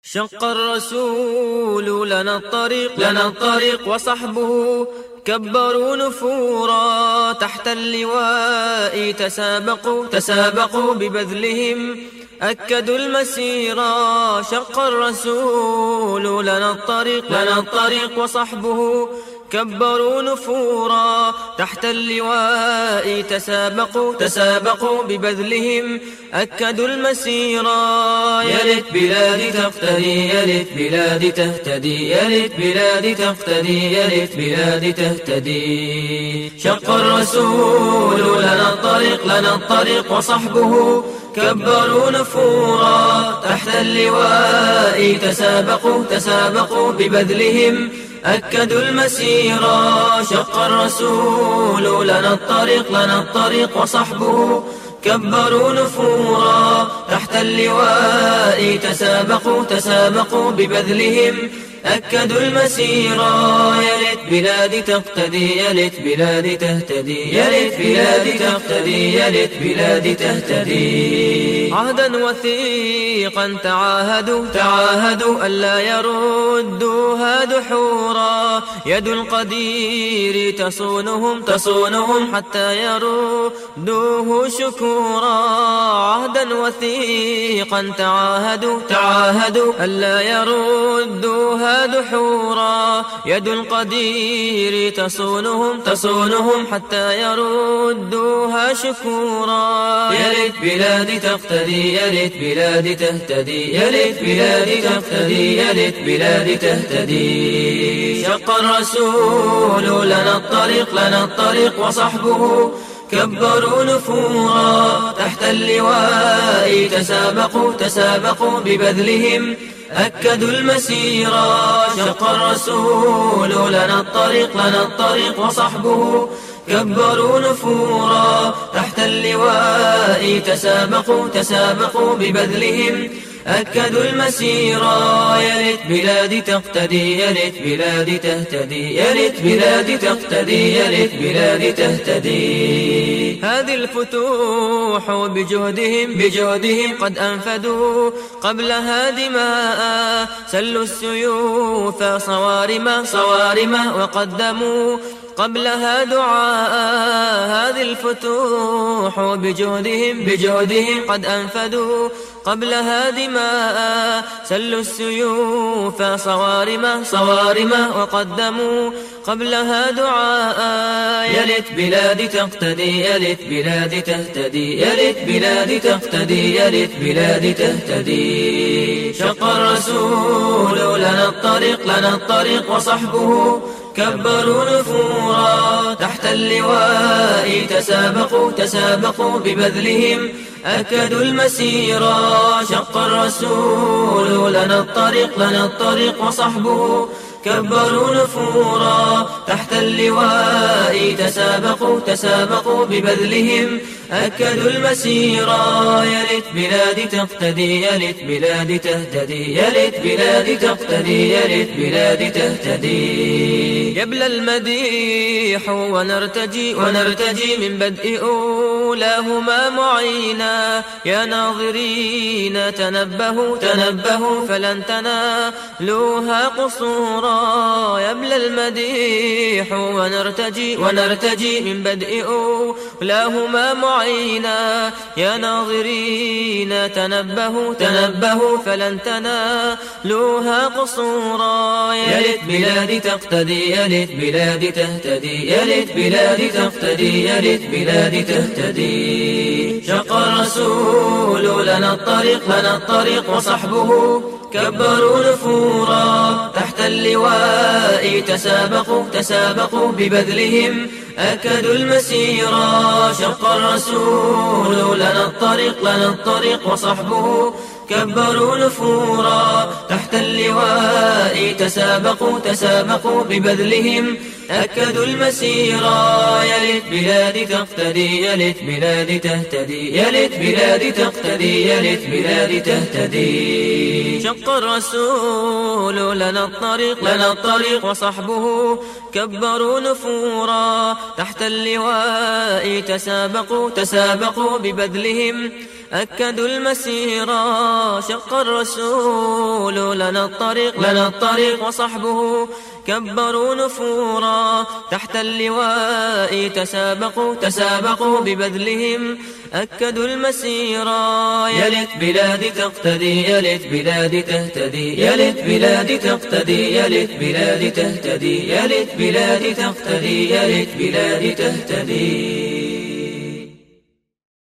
شق الرسول لنا الطريق وصحبه كبروا نفورا تحت اللواء تسابقوا ببذلهم أكدوا المسيرا. شق الرسول لنا الطريق وصحبه كبروا نفورا تحت اللواء تسابقوا ببذلهم أكدوا المسيرا. يا ليت بلادي تقتدي، يا ليت بلادي تهتدي، يا ليت بلادي تقتدي، يا ليت بلادي تهتدي. شق الرسول لنا الطريق وصحبه كبروا نفورا تحت اللواء تسابقوا ببذلهم أكدوا المسيرا. شق الرسول لنا الطريق وصحبه كبروا نفورا تحت اللواء تسابقوا ببذلهم أكدوا المسيرا. يا ليت بلادي تقتدي، يا ليت بلادي تهتدي، يا ليت بلادي تقتدي، يا ليت بلادي تهتدي. عهدا وثيقا تعاهدوا ألا يردوها دحورا. يد القدير تصونهم حتى يردوه شكورا. عهدا وثيقا تعاهدوا ألا يردوها دحورا. يد القدير تصونهم حتى يردوها شكورا. يا ليت بلادي تقتدي، يا ليت بلادي تهتدي، يا ليت بلادي تقتدي، يا ليت بلادي تهتدي. شق الرسول لنا الطريق وصحبه كبروا نفورا تحت اللواء تسابقوا ببذلهم أكدوا المسيرا. شق الرسول لنا الطريق وصحبه كبروا نفورا تحت اللواء تسابقوا ببذلهم أكدوا المسيرا. يا ليت بلادي تقتدي، يا ليت بلادي تهتدي، يا ليت بلادي تقتدي، يا ليت بلادي تهتدي. هذه الفتوح بجهدهم قد أنفذوا قبلها دماء. سلوا السيوف صوارم وقدموا قبلها دعاء. هذه الفتوح بجهدهم قد أنفذوا قبلها دماء. سلوا السيوف صوارم وقدموا قبلها دعاء. يا ليت بلادي تقتدي، يا ليت بلادي تهتدي، يا ليت بلادي تقتدي، يا ليت بلادي تهتدي. شق الرسول لنا الطريق وصحبه كبروا نفورا تحت اللواء تسابقوا ببذلهم أكدوا المسيرا. شق الرسول لنا الطريق وصحبه كبروا نفورا تحت اللواء تسابقوا ببذلهم أكدوا المسيرا. يا ليت بلادي تقتدي، يا ليت بلادي تهتدي، يا ليت بلادي تقتدي، يا ليت بلادي تهتدي. يبلى المديح ونرتجي من بدء أولاهما معينا. يا ناظرين تنبهوا فلن تنالوها قصورا. يبلى المديح ونرتجي من بدء أولاهما معينا. يا ناظرين تنبهوا فلن تنالوها قصورا. يا ليت بلادي تقتدي، يا ليت بلادي تهتدي، يا ليت بلادي تقتدي، يا ليت بلادي تهتدي. شق الرسول لنا الطريق وصحبه كبروا نفورا تحت اللواء تسابقوا ببذلهم أكدوا المسيرا. شق الرسول لنا الطريق وصحبه كبروا نفورا تحت اللواء تسابقوا ببذلهم أكدوا المسيرا. يا ليت بلادي تقتدي، يا ليت بلادي تهتدي، يا ليت بلادي تقتدي، يا ليت بلادي تهتدي. شق الرسول لنا الطريق وصحبه كبروا نفورا تحت اللواء تسابقوا ببذلهم أكدوا المسيرة. شق الرسول لنا الطريق وصحبه كبروا نفورا. تحت اللواء تسابقوا ببذلهم أكدوا المسيرة. يا ليت بلادي تقتدي، يا ليت بلادي تهتدي، يا ليت بلادي تقتدي، يا ليت بلادي تهتدي، يا ليت بلادي تقتدي، يا ليت بلادي تهتدي.